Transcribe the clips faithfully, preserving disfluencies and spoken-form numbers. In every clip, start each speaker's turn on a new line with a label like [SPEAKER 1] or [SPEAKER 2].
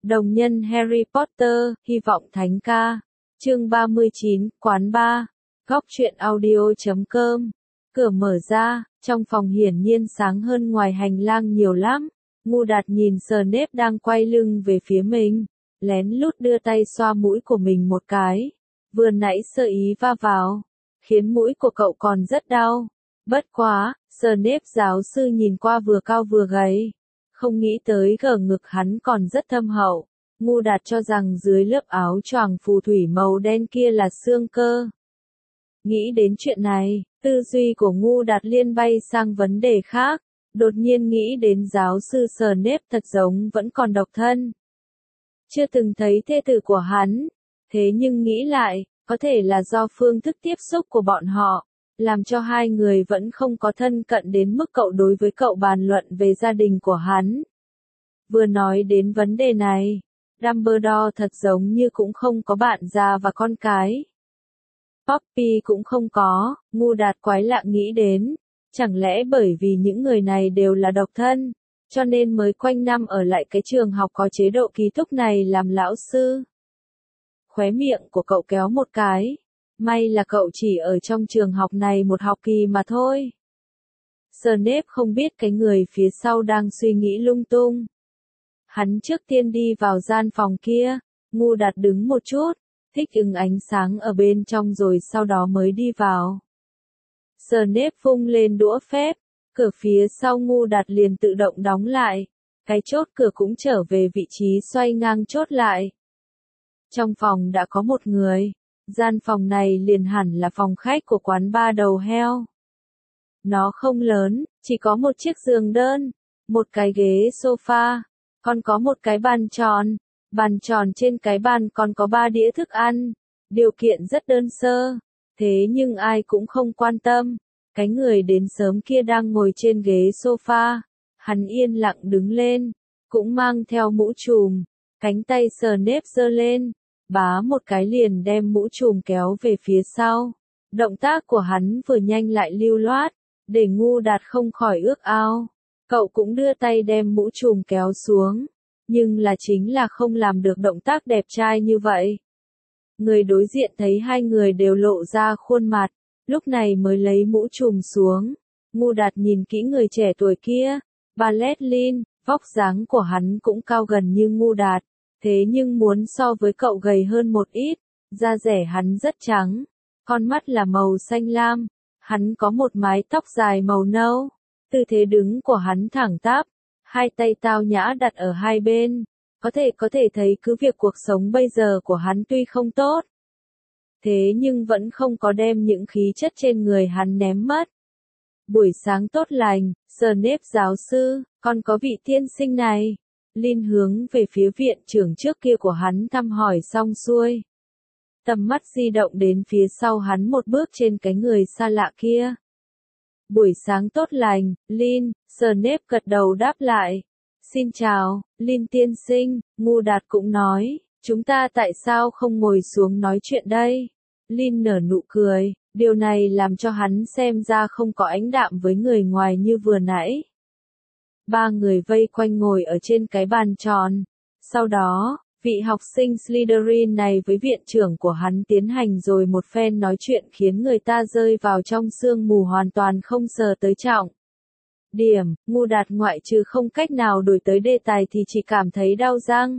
[SPEAKER 1] Đồng nhân Harry Potter, hy vọng thánh ca. Chương ba mươi chín, quán bar. Góc truyện audio chấm com. Cửa mở ra, trong phòng hiển nhiên sáng hơn ngoài hành lang nhiều lắm. Ngu Đạt nhìn Snape đang quay lưng về phía mình, lén lút đưa tay xoa mũi của mình một cái. Vừa nãy sơ ý va vào, khiến mũi của cậu còn rất đau. Bất quá, Snape giáo sư nhìn qua vừa cao vừa gầy, không nghĩ tới gở ngực hắn còn rất thâm hậu. Ngu Đạt cho rằng dưới lớp áo choàng phù thủy màu đen kia là xương cơ. Nghĩ đến chuyện này, tư duy của Ngu Đạt liên bay sang vấn đề khác, đột nhiên nghĩ đến giáo sư Snape thật giống vẫn còn độc thân. Chưa từng thấy thê tử của hắn, thế nhưng nghĩ lại, có thể là do phương thức tiếp xúc của bọn họ, làm cho hai người vẫn không có thân cận đến mức cậu đối với cậu bàn luận về gia đình của hắn. Vừa nói đến vấn đề này, Dumbledore thật giống như cũng không có bạn già và con cái. Poppy cũng không có, Ngu Đạt quái lạ nghĩ đến, chẳng lẽ bởi vì những người này đều là độc thân, cho nên mới quanh năm ở lại cái trường học có chế độ ký túc này làm lão sư. Khóe miệng của cậu kéo một cái, may là cậu chỉ ở trong trường học này một học kỳ mà thôi. Snape không biết cái người phía sau đang suy nghĩ lung tung. Hắn trước tiên đi vào gian phòng kia, Ngu Đạt đứng một chút, thích ứng ánh sáng ở bên trong rồi sau đó mới đi vào. Snape vung lên đũa phép, cửa phía sau Ngu Đạt liền tự động đóng lại, cái chốt cửa cũng trở về vị trí xoay ngang chốt lại. Trong phòng đã có một người, gian phòng này liền hẳn là phòng khách của quán bar đầu heo. Nó không lớn, chỉ có một chiếc giường đơn, một cái ghế sofa, còn có một cái bàn tròn, bàn tròn trên cái bàn còn có ba đĩa thức ăn, điều kiện rất đơn sơ, thế nhưng ai cũng không quan tâm, cái người đến sớm kia đang ngồi trên ghế sofa, hắn yên lặng đứng lên, cũng mang theo mũ trùm, cánh tay Snape giơ lên, bá một cái liền đem mũ trùm kéo về phía sau, động tác của hắn vừa nhanh lại lưu loát, để Ngu Đạt không khỏi ước ao. Cậu cũng đưa tay đem mũ trùm kéo xuống, nhưng là chính là không làm được động tác đẹp trai như vậy. Người đối diện thấy hai người đều lộ ra khuôn mặt, lúc này mới lấy mũ trùm xuống. Ngu Đạt nhìn kỹ người trẻ tuổi kia, Ballet Lin, vóc dáng của hắn cũng cao gần như Ngu Đạt, thế nhưng muốn so với cậu gầy hơn một ít, da rẻ hắn rất trắng, con mắt là màu xanh lam, hắn có một mái tóc dài màu nâu. Tư thế đứng của hắn thẳng tắp, hai tay tao nhã đặt ở hai bên, có thể có thể thấy cứ việc cuộc sống bây giờ của hắn tuy không tốt, thế nhưng vẫn không có đem những khí chất trên người hắn ném mất. Buổi sáng tốt lành, Snape giáo sư, còn có vị tiên sinh này. Lin hướng về phía viện trưởng trước kia của hắn thăm hỏi xong xuôi. Tầm mắt di động đến phía sau hắn một bước trên cái người xa lạ kia. Buổi sáng tốt lành, Lin, Snape gật đầu đáp lại. Xin chào, Lin tiên sinh, Ngu Đạt cũng nói, chúng ta tại sao không ngồi xuống nói chuyện đây? Lin nở nụ cười, điều này làm cho hắn xem ra không có ánh đạm với người ngoài như vừa nãy. Ba người vây quanh ngồi ở trên cái bàn tròn. Sau đó, vị học sinh Slytherin này với viện trưởng của hắn tiến hành rồi một phen nói chuyện khiến người ta rơi vào trong sương mù hoàn toàn không sờ tới trọng điểm. Ngu Đạt ngoại trừ không cách nào đổi tới đề tài thì chỉ cảm thấy đau răng.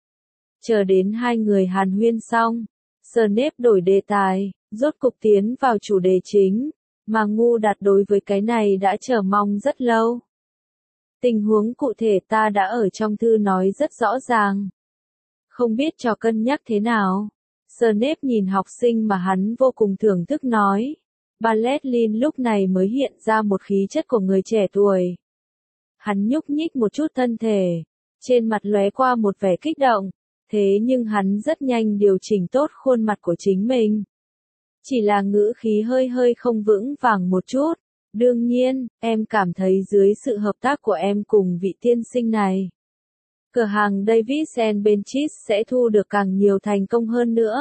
[SPEAKER 1] Chờ đến hai người hàn huyên xong, Snape đổi đề tài, rốt cục tiến vào chủ đề chính, mà Ngu Đạt đối với cái này đã chờ mong rất lâu. Tình huống cụ thể ta đã ở trong thư nói rất rõ ràng. Không biết cho cân nhắc thế nào. Snape nhìn học sinh mà hắn vô cùng thưởng thức nói. Ballet Lin lúc này mới hiện ra một khí chất của người trẻ tuổi. Hắn nhúc nhích một chút thân thể, trên mặt lóe qua một vẻ kích động, thế nhưng hắn rất nhanh điều chỉnh tốt khuôn mặt của chính mình. Chỉ là ngữ khí hơi hơi không vững vàng một chút. Đương nhiên, em cảm thấy dưới sự hợp tác của em cùng vị tiên sinh này, cửa hàng Davis and Benchis sẽ thu được càng nhiều thành công hơn nữa.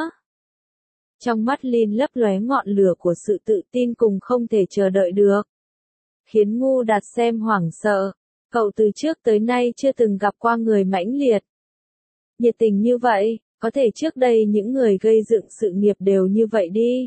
[SPEAKER 1] Trong mắt Lin lấp lóe ngọn lửa của sự tự tin cùng không thể chờ đợi được. Khiến Ngu Đạt xem hoảng sợ, cậu từ trước tới nay chưa từng gặp qua người mãnh liệt. nhiệt tình như vậy, có thể trước đây những người gây dựng sự nghiệp đều như vậy đi.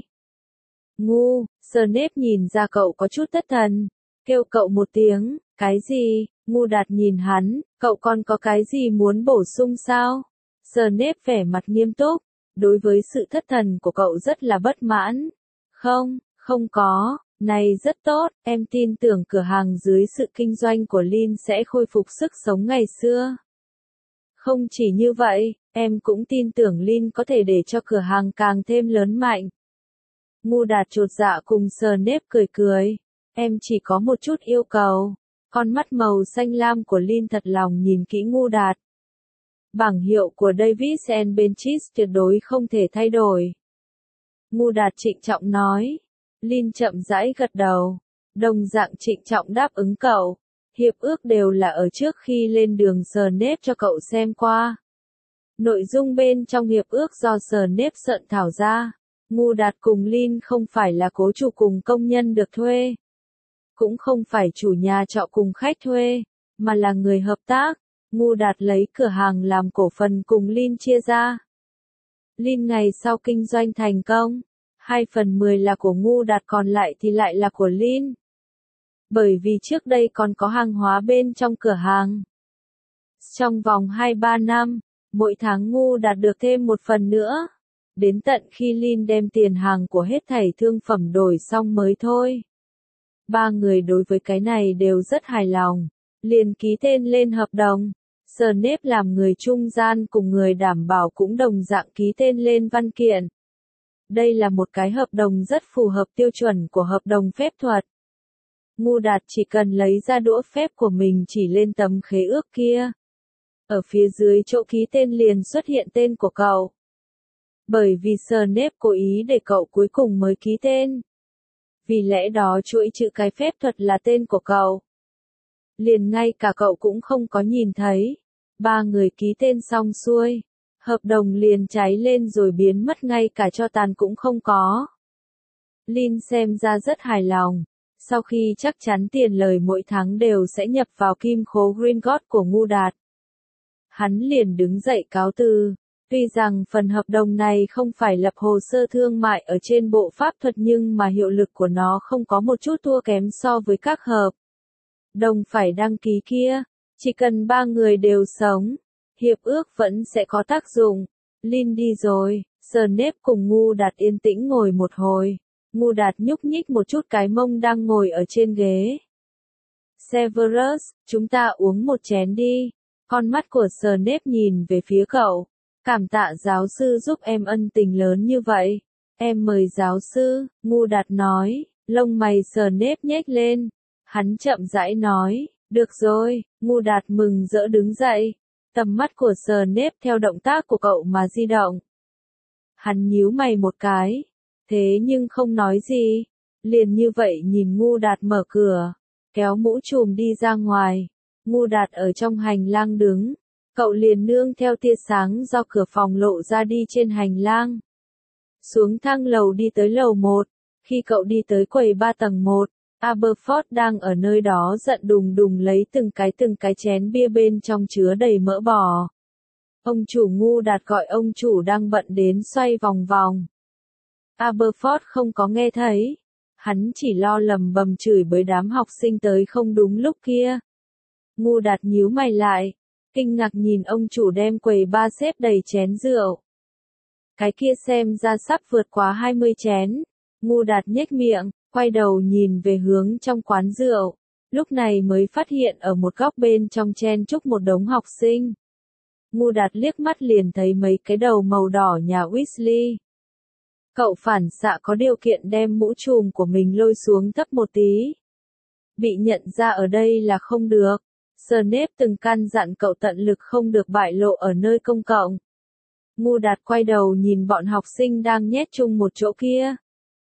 [SPEAKER 1] Ngu, Snape nhìn ra cậu có chút thất thần, kêu cậu một tiếng, cái gì? Ngu Đạt nhìn hắn, cậu còn có cái gì muốn bổ sung sao? Snape vẻ mặt nghiêm túc, đối với sự thất thần của cậu rất là bất mãn. Không, không có, này rất tốt, em tin tưởng cửa hàng dưới sự kinh doanh của Lin sẽ khôi phục sức sống ngày xưa. Không chỉ như vậy, em cũng tin tưởng Lin có thể để cho cửa hàng càng thêm lớn mạnh. Ngu Đạt chột dạ cùng Snape cười cười, em chỉ có một chút yêu cầu. Con mắt màu xanh lam của Lin thật lòng nhìn kỹ Ngu Đạt. Bảng hiệu của Davis and Benchis tuyệt đối không thể thay đổi. Ngu Đạt trịnh trọng nói. Lin chậm rãi gật đầu. Đồng dạng trịnh trọng đáp ứng cậu. Hiệp ước đều là ở trước khi lên đường Snape cho cậu xem qua. Nội dung bên trong hiệp ước do Snape soạn thảo ra. Ngu Đạt cùng Lin không phải là cố chủ cùng công nhân được thuê. Cũng không phải chủ nhà trọ cùng khách thuê, mà là người hợp tác. Ngu Đạt lấy cửa hàng làm cổ phần cùng Lin chia ra. Lin ngày sau kinh doanh thành công, hai phần mười là của Ngu Đạt còn lại thì lại là của Lin. Bởi vì trước đây còn có hàng hóa bên trong cửa hàng. Trong vòng hai ba năm, mỗi tháng Ngu Đạt được thêm một phần nữa. Đến tận khi Lin đem tiền hàng của hết thảy thương phẩm đổi xong mới thôi. Ba người đối với cái này đều rất hài lòng, liền ký tên lên hợp đồng. Snape làm người trung gian cùng người đảm bảo cũng đồng dạng ký tên lên văn kiện. Đây là một cái hợp đồng rất phù hợp tiêu chuẩn của hợp đồng phép thuật. Ngu Đạt chỉ cần lấy ra đũa phép của mình chỉ lên tấm khế ước kia. Ở phía dưới chỗ ký tên liền xuất hiện tên của cậu. Bởi vì Snape cố ý để cậu cuối cùng mới ký tên. Vì lẽ đó chuỗi chữ cái phép thuật là tên của cậu. Liền ngay cả cậu cũng không có nhìn thấy. Ba người ký tên xong xuôi. Hợp đồng liền cháy lên rồi biến mất ngay cả cho tàn cũng không có. Lin xem ra rất hài lòng. Sau khi chắc chắn tiền lời mỗi tháng đều sẽ nhập vào kim khố Gringotts của Ngu Đạt. Hắn liền đứng dậy cáo từ. Tuy rằng phần hợp đồng này không phải lập hồ sơ thương mại ở trên bộ pháp thuật nhưng mà hiệu lực của nó không có một chút thua kém so với các hợp đồng phải đăng ký kia. Chỉ cần ba người đều sống, hiệp ước vẫn sẽ có tác dụng. Lin đi rồi, Snape cùng Ngu Đạt yên tĩnh ngồi một hồi. Ngu Đạt nhúc nhích một chút cái mông đang ngồi ở trên ghế. Severus, chúng ta uống một chén đi. Con mắt của Snape nhìn về phía cậu. Cảm tạ giáo sư giúp em ân tình lớn như vậy. Em mời giáo sư, Ngu Đạt nói, lông mày Snape nhếch lên. Hắn chậm rãi nói, được rồi, Ngu Đạt mừng rỡ đứng dậy. Tầm mắt của Snape theo động tác của cậu mà di động. Hắn nhíu mày một cái, thế nhưng không nói gì. Liền như vậy nhìn Ngu Đạt mở cửa, kéo mũ trùm đi ra ngoài. Ngu Đạt ở trong hành lang đứng. Cậu liền nương theo tia sáng do cửa phòng lộ ra đi trên hành lang. Xuống thang lầu đi tới lầu một. Khi cậu đi tới quầy ba tầng một, Aberforth đang ở nơi đó giận đùng đùng lấy từng cái từng cái chén bia bên trong chứa đầy mỡ bò. Ông chủ Ngu Đạt gọi ông chủ đang bận đến xoay vòng vòng. Aberforth không có nghe thấy. Hắn chỉ lo lầm bầm chửi bới đám học sinh tới không đúng lúc kia. Ngu Đạt nhíu mày lại. Kinh ngạc nhìn ông chủ đem quầy ba xếp đầy chén rượu. Cái kia xem ra sắp vượt quá hai mươi chén. Ngu Đạt nhếch miệng, quay đầu nhìn về hướng trong quán rượu. Lúc này mới phát hiện ở một góc bên trong chen chúc một đống học sinh. Ngu Đạt liếc mắt liền thấy mấy cái đầu màu đỏ nhà Weasley. Cậu phản xạ có điều kiện đem mũ trùm của mình lôi xuống thấp một tí. Bị nhận ra ở đây là không được. Snape từng căn dặn cậu tận lực không được bại lộ ở nơi công cộng. Ngu Đạt quay đầu nhìn bọn học sinh đang nhét chung một chỗ kia.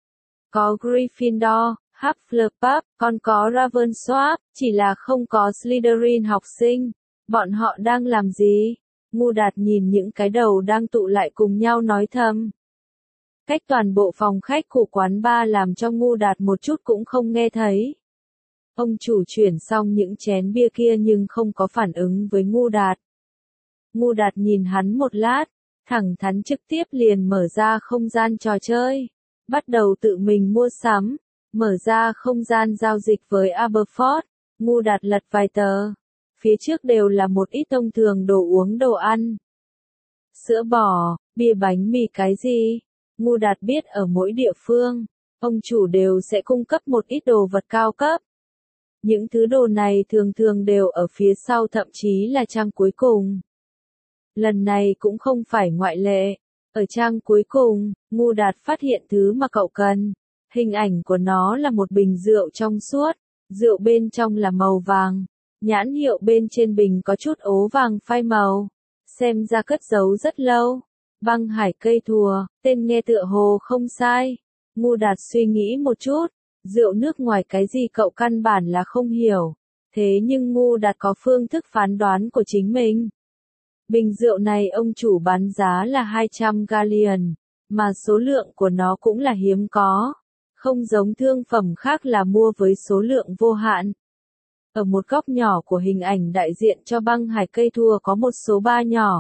[SPEAKER 1] Có Gryffindor, Hufflepuff, còn có Ravenclaw, chỉ là không có Slytherin học sinh. Bọn họ đang làm gì? Ngu Đạt nhìn những cái đầu đang tụ lại cùng nhau nói thầm. Cách toàn bộ phòng khách của quán bar làm cho Ngu Đạt một chút cũng không nghe thấy. Ông chủ chuyển xong những chén bia kia nhưng không có phản ứng với Ngu Đạt. Ngu Đạt nhìn hắn một lát, thẳng thắn trực tiếp liền mở ra không gian trò chơi, bắt đầu tự mình mua sắm, mở ra không gian giao dịch với Aberford. Ngu Đạt lật vài tờ, phía trước đều là một ít thông thường đồ uống đồ ăn. Sữa bò, bia bánh mì cái gì. Ngu Đạt biết ở mỗi địa phương, ông chủ đều sẽ cung cấp một ít đồ vật cao cấp. Những thứ đồ này thường thường đều ở phía sau, thậm chí là trang cuối cùng. Lần này cũng không phải ngoại lệ. Ở trang cuối cùng, Ngu Đạt phát hiện thứ mà cậu cần. Hình ảnh của nó là một bình rượu trong suốt, rượu bên trong là màu vàng, nhãn hiệu bên trên bình có chút ố vàng phai màu, xem ra cất giấu rất lâu. Băng hải cây thùa, tên nghe tựa hồ không sai. Ngu Đạt suy nghĩ một chút, rượu nước ngoài cái gì cậu căn bản là không hiểu, thế nhưng Ngu Đạt có phương thức phán đoán của chính mình. Bình rượu này ông chủ bán giá là hai trăm galleon, mà số lượng của nó cũng là hiếm có, không giống thương phẩm khác là mua với số lượng vô hạn. Ở một góc nhỏ của hình ảnh đại diện cho băng hải cây thùa có một số ba nhỏ.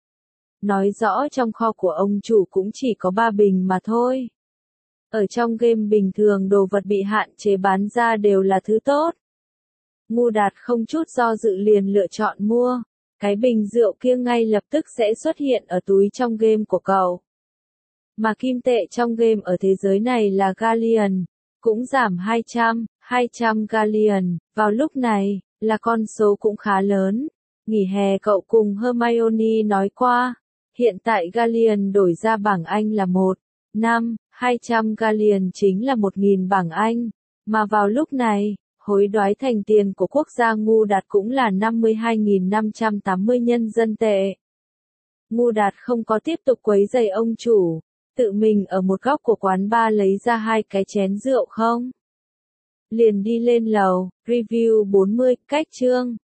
[SPEAKER 1] Nói rõ trong kho của ông chủ cũng chỉ có ba bình mà thôi. Ở trong game bình thường đồ vật bị hạn chế bán ra đều là thứ tốt. Ngu Đạt không chút do dự liền lựa chọn mua. Cái bình rượu kia ngay lập tức sẽ xuất hiện ở túi trong game của cậu. Mà kim tệ trong game ở thế giới này là galleon, cũng giảm hai trăm, hai trăm galleon, vào lúc này, là con số cũng khá lớn. Nghỉ hè cậu cùng Hermione nói qua, hiện tại galleon đổi ra bảng Anh là một, năm, hai trăm galleon chính là một nghìn bảng Anh, mà vào lúc này, hối đoái thành tiền của quốc gia Ngu Đạt cũng là năm mươi hai nghìn năm trăm tám mươi nhân dân tệ. Ngu Đạt không có tiếp tục quấy rầy ông chủ, tự mình ở một góc của quán bar lấy ra hai cái chén rượu không. Liền đi lên lầu, review bốn mươi, cách chương.